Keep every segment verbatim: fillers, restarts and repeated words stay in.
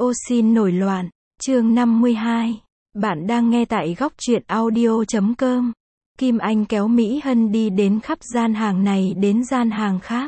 Ô xin nổi loạn, chương năm mươi hai. Bạn đang nghe tại góc truyện audio chấm com. Kim Anh kéo Mỹ Hân đi đến khắp gian hàng này đến gian hàng khác.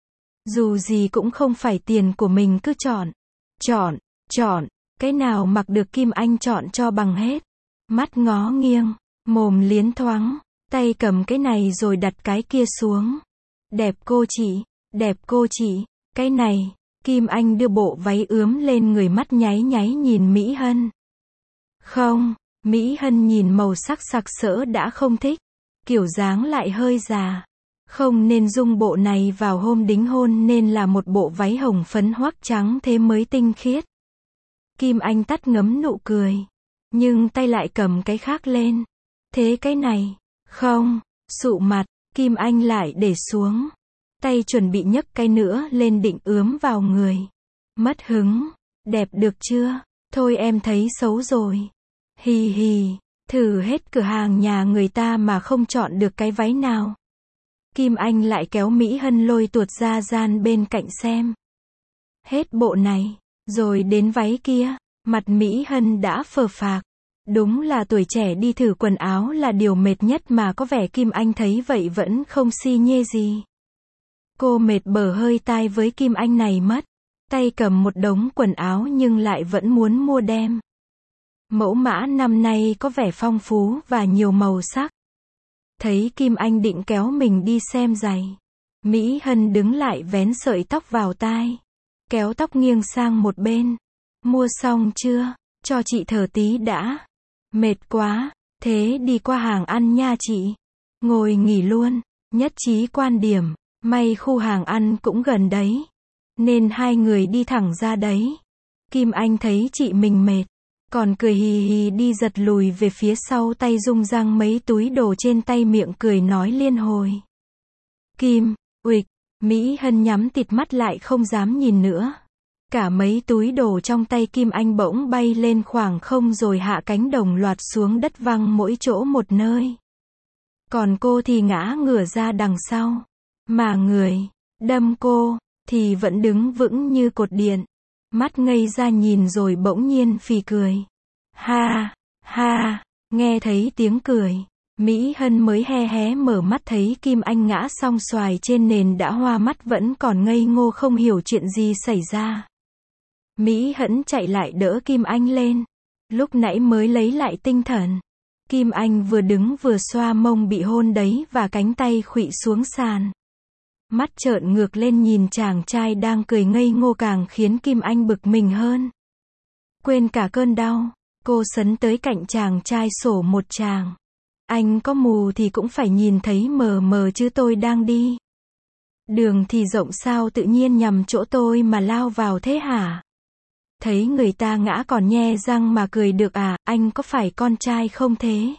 Dù gì cũng không phải tiền của mình cứ chọn. Chọn, chọn, cái nào mặc được Kim Anh chọn cho bằng hết. Mắt ngó nghiêng, mồm liến thoáng, tay cầm cái này rồi đặt cái kia xuống. Đẹp cô chị, đẹp cô chị, cái này. Kim Anh đưa bộ váy ướm lên người, mắt nháy nháy nhìn Mỹ Hân. Không, Mỹ Hân nhìn màu sắc sặc sỡ đã không thích. Kiểu dáng lại hơi già. Không nên dung bộ này vào hôm đính hôn, nên là một bộ váy hồng phấn hoắc trắng thế mới tinh khiết. Kim Anh tắt ngấm nụ cười. Nhưng tay lại cầm cái khác lên. Thế cái này, không, sụ mặt, Kim Anh lại để xuống. Tay chuẩn bị nhấc cái nữa lên định ướm vào người. Mất hứng, đẹp được chưa? Thôi em thấy xấu rồi. Hì hì, thử hết cửa hàng nhà người ta mà không chọn được cái váy nào. Kim Anh lại kéo Mỹ Hân lôi tuột ra gian bên cạnh xem. Hết bộ này, rồi đến váy kia, mặt Mỹ Hân đã phờ phạc. Đúng là tuổi trẻ đi thử quần áo là điều mệt nhất, mà có vẻ Kim Anh thấy vậy vẫn không si nhê gì. Cô mệt bở hơi tai với Kim Anh này mất. Tay cầm một đống quần áo nhưng lại vẫn muốn mua đem. Mẫu mã năm nay có vẻ phong phú và nhiều màu sắc. Thấy Kim Anh định kéo mình đi xem giày, Mỹ Hân đứng lại vén sợi tóc vào tai. Kéo tóc nghiêng sang một bên. Mua xong chưa? Cho chị thở tí đã. Mệt quá. Thế đi qua hàng ăn nha chị. Ngồi nghỉ luôn. Nhất trí quan điểm. May khu hàng ăn cũng gần đấy. Nên hai người đi thẳng ra đấy. Kim Anh thấy chị mình mệt. Còn cười hì hì đi giật lùi về phía sau, tay rung răng mấy túi đồ trên tay, miệng cười nói liên hồi. Kim, uịch, Mỹ Hân nhắm tịt mắt lại không dám nhìn nữa. Cả mấy túi đồ trong tay Kim Anh bỗng bay lên khoảng không rồi hạ cánh đồng loạt xuống đất, văng mỗi chỗ một nơi. Còn cô thì ngã ngửa ra đằng sau. Mà người đâm cô thì vẫn đứng vững như cột điện. Mắt ngây ra nhìn rồi bỗng nhiên phì cười. Ha, ha, nghe thấy tiếng cười, Mỹ Hân mới hé hé mở mắt, thấy Kim Anh ngã song xoài trên nền đã hoa mắt, vẫn còn ngây ngô không hiểu chuyện gì xảy ra. Mỹ Hân chạy lại đỡ Kim Anh lên. Lúc nãy mới lấy lại tinh thần. Kim Anh vừa đứng vừa xoa mông bị hôn đấy và cánh tay khuỵu xuống sàn. Mắt trợn ngược lên nhìn chàng trai đang cười ngây ngô càng khiến Kim Anh bực mình hơn. Quên cả cơn đau, cô sấn tới cạnh chàng trai sổ một tràng. Anh có mù thì cũng phải nhìn thấy mờ mờ chứ, tôi đang đi. Đường thì rộng sao tự nhiên nhằm chỗ tôi mà lao vào thế hả? Thấy người ta ngã còn nhe răng mà cười được à, anh có phải con trai không thế?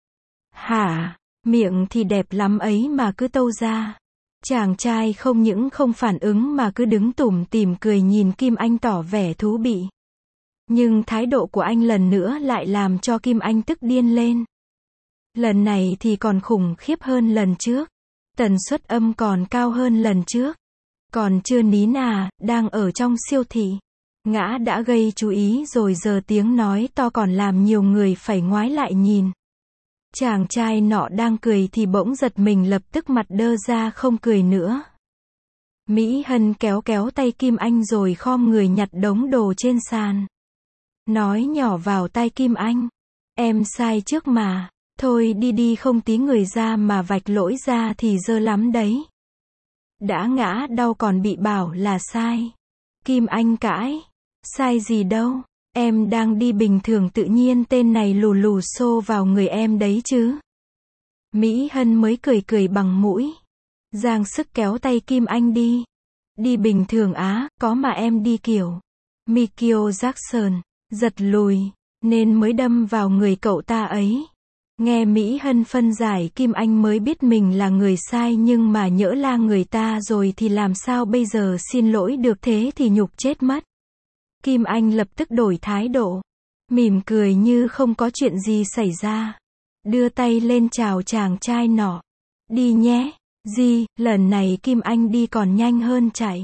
Hả, miệng thì đẹp lắm ấy mà cứ tâu ra. Chàng trai không những không phản ứng mà cứ đứng tủm tỉm cười nhìn Kim Anh tỏ vẻ thú vị. Nhưng thái độ của anh lần nữa lại làm cho Kim Anh tức điên lên. Lần này thì còn khủng khiếp hơn lần trước. Tần suất âm còn cao hơn lần trước. Còn chưa nín à, đang ở trong siêu thị. Ngã đã gây chú ý rồi, giờ tiếng nói to còn làm nhiều người phải ngoái lại nhìn. Chàng trai nọ đang cười thì bỗng giật mình, lập tức mặt đơ ra không cười nữa. Mỹ Hân kéo kéo tay Kim Anh rồi khom người nhặt đống đồ trên sàn. Nói nhỏ vào tai Kim Anh. Em sai trước mà. Thôi đi đi, không tí người ra mà vạch lỗi ra thì dơ lắm đấy. Đã ngã đau còn bị bảo là sai. Kim Anh cãi. Sai gì đâu. Em đang đi bình thường tự nhiên tên này lù lù xô vào người em đấy chứ. Mỹ Hân mới cười cười bằng mũi. Giang sức kéo tay Kim Anh đi. Đi bình thường á, có mà em đi kiểu Michael Jackson, giật lùi, nên mới đâm vào người cậu ta ấy. Nghe Mỹ Hân phân giải, Kim Anh mới biết mình là người sai, nhưng mà nhỡ la người ta rồi thì làm sao bây giờ, xin lỗi được thế thì nhục chết mất. Kim Anh lập tức đổi thái độ, mỉm cười như không có chuyện gì xảy ra. Đưa tay lên chào chàng trai nọ. Đi nhé. Gì, lần này Kim Anh đi còn nhanh hơn chạy.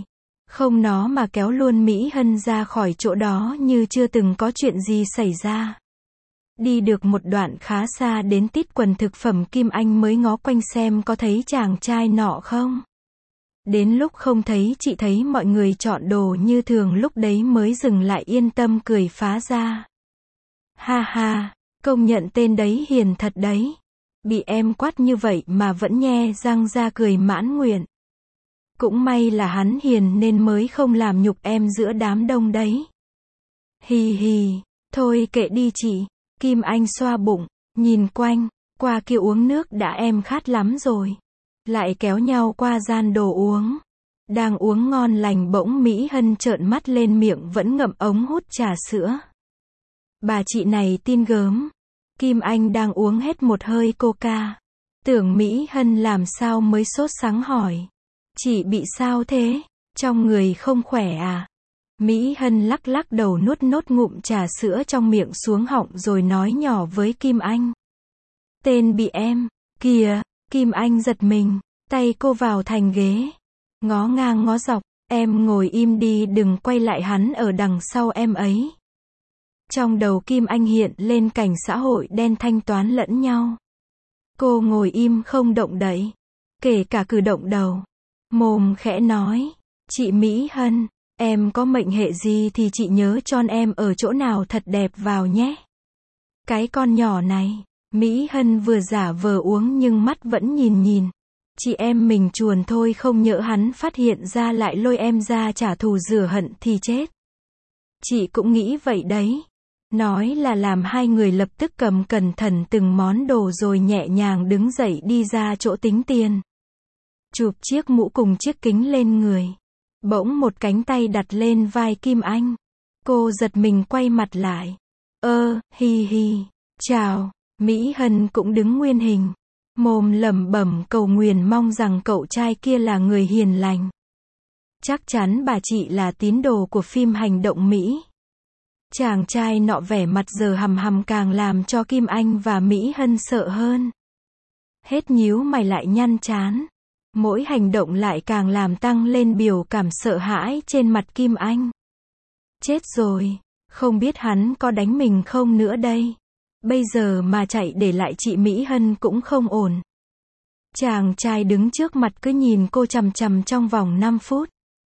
Không nó mà kéo luôn Mỹ Hân ra khỏi chỗ đó như chưa từng có chuyện gì xảy ra. Đi được một đoạn khá xa đến tít quần thực phẩm Kim Anh mới ngó quanh xem có thấy chàng trai nọ không. Đến lúc không thấy, chị thấy mọi người chọn đồ như thường, lúc đấy mới dừng lại yên tâm cười phá ra. Ha ha, công nhận tên đấy hiền thật đấy. Bị em quát như vậy mà vẫn nhe răng ra cười mãn nguyện. Cũng may là hắn hiền nên mới không làm nhục em giữa đám đông đấy. Hì hì, thôi kệ đi chị. Kim Anh xoa bụng, nhìn quanh, qua kia uống nước đã, em khát lắm rồi. Lại kéo nhau qua gian đồ uống. Đang uống ngon lành bỗng Mỹ Hân trợn mắt lên, miệng vẫn ngậm ống hút trà sữa. Bà chị này tin gớm. Kim Anh đang uống hết một hơi coca. Tưởng Mỹ Hân làm sao mới sốt sắng hỏi. Chị bị sao thế? Trong người không khỏe à? Mỹ Hân lắc lắc đầu, nuốt nốt ngụm trà sữa trong miệng xuống họng rồi nói nhỏ với Kim Anh. Tên bị em. Kìa, Kim Anh giật mình. Tay cô vào thành ghế. Ngó ngang ngó dọc. Em ngồi im đi, đừng quay lại, hắn ở đằng sau em ấy. Trong đầu Kim Anh hiện lên cảnh xã hội đen thanh toán lẫn nhau. Cô ngồi im không động đậy. Kể cả cử động đầu. Mồm khẽ nói. Chị Mỹ Hân, em có mệnh hệ gì thì chị nhớ chon em ở chỗ nào thật đẹp vào nhé. Cái con nhỏ này. Mỹ Hân vừa giả vờ uống nhưng mắt vẫn nhìn nhìn. Chị em mình chuồn thôi, không nhỡ hắn phát hiện ra lại lôi em ra trả thù rửa hận thì chết. Chị cũng nghĩ vậy đấy. Nói là làm hai người lập tức cầm cẩn thận từng món đồ rồi nhẹ nhàng đứng dậy đi ra chỗ tính tiền. Chụp chiếc mũ cùng chiếc kính lên người. Bỗng một cánh tay đặt lên vai Kim Anh. Cô giật mình quay mặt lại. Ơ, hi hi, chào. Mỹ Hân cũng đứng nguyên hình. Mồm lẩm bẩm cầu nguyện mong rằng cậu trai kia là người hiền lành. Chắc chắn bà chị là tín đồ của phim hành động Mỹ. Chàng trai nọ vẻ mặt giờ hằm hằm càng làm cho Kim Anh và Mỹ Hân sợ hơn. Hết nhíu mày lại nhăn trán. Mỗi hành động lại càng làm tăng lên biểu cảm sợ hãi trên mặt Kim Anh. Chết rồi, không biết hắn có đánh mình không nữa đây. Bây giờ mà chạy để lại chị Mỹ Hân cũng không ổn. Chàng trai đứng trước mặt cứ nhìn cô chằm chằm trong vòng năm phút.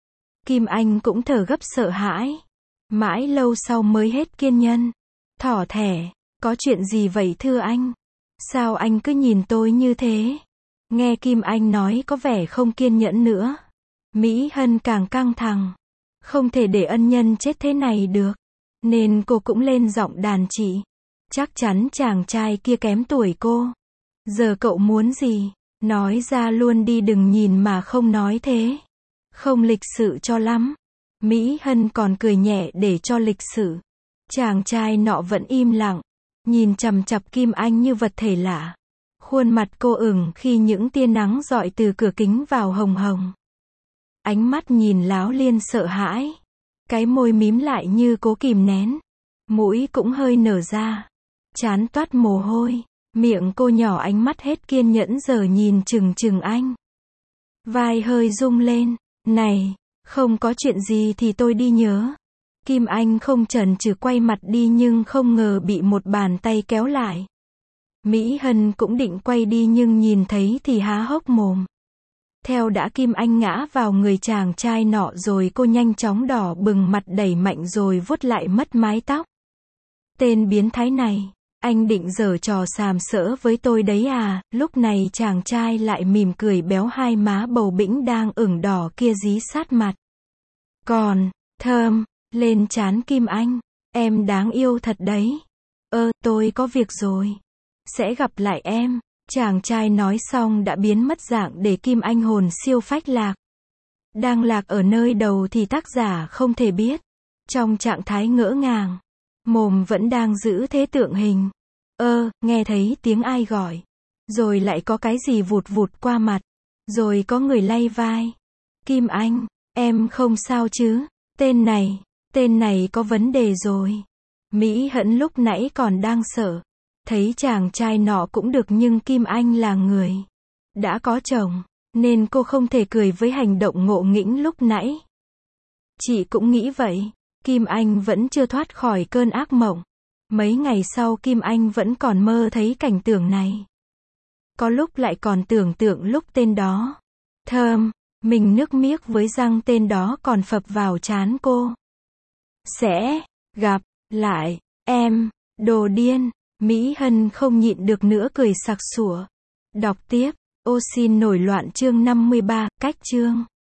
Kim Anh cũng thở gấp sợ hãi. Mãi lâu sau mới hết kiên nhẫn. Thỏ thẻ, có chuyện gì vậy thưa anh? Sao anh cứ nhìn tôi như thế? Nghe Kim Anh nói có vẻ không kiên nhẫn nữa. Mỹ Hân càng căng thẳng. Không thể để ân nhân chết thế này được. Nên cô cũng lên giọng đàn chị. Chắc chắn chàng trai kia kém tuổi cô. Giờ cậu muốn gì? Nói ra luôn đi, đừng nhìn mà không nói thế. Không lịch sự cho lắm. Mỹ Hân còn cười nhẹ để cho lịch sự. Chàng trai nọ vẫn im lặng. Nhìn chằm chằm Kim Anh như vật thể lạ. Khuôn mặt cô ửng khi những tia nắng rọi từ cửa kính vào hồng hồng. Ánh mắt nhìn láo liên sợ hãi. Cái môi mím lại như cố kìm nén. Mũi cũng hơi nở ra. Trán toát mồ hôi. Miệng cô nhỏ, ánh mắt hết kiên nhẫn giờ nhìn chừng chừng anh. Vai hơi rung lên. Này, không có chuyện gì thì tôi đi nhớ. Kim Anh không chần chừ quay mặt đi nhưng không ngờ bị một bàn tay kéo lại. Mỹ Hân cũng định quay đi nhưng nhìn thấy thì há hốc mồm. Theo đã Kim Anh ngã vào người chàng trai nọ rồi cô nhanh chóng đỏ bừng mặt đẩy mạnh rồi vuốt lại mất mái tóc. Tên biến thái này, anh định giở trò sàm sỡ với tôi đấy à? Lúc này chàng trai lại mỉm cười, béo hai má bầu bĩnh đang ửng đỏ kia dí sát mặt. Còn, thơm, lên trán Kim Anh. Em đáng yêu thật đấy. Ơ, tôi có việc rồi. Sẽ gặp lại em. Chàng trai nói xong đã biến mất dạng để Kim Anh hồn siêu phách lạc. Đang lạc ở nơi đầu thì tác giả không thể biết. Trong trạng thái ngỡ ngàng. Mồm vẫn đang giữ thế tượng hình. Ơ, nghe thấy tiếng ai gọi. Rồi lại có cái gì vụt vụt qua mặt. Rồi có người lay vai. Kim Anh, em không sao chứ? Tên này, tên này có vấn đề rồi. Mỹ Hân lúc nãy còn đang sợ. Thấy chàng trai nọ cũng được nhưng Kim Anh là người đã có chồng. Nên cô không thể cười với hành động ngộ nghĩnh lúc nãy. Chị cũng nghĩ vậy. Kim Anh vẫn chưa thoát khỏi cơn ác mộng. Mấy ngày sau Kim Anh vẫn còn mơ thấy cảnh tượng này. Có lúc lại còn tưởng tượng lúc tên đó thơm, mình nước miếc với răng tên đó còn phập vào trán cô. Sẽ gặp lại em, đồ điên. Mỹ Hân không nhịn được nữa cười sặc sủa. Đọc tiếp. Ô xin nổi loạn chương năm mươi ba, cách chương.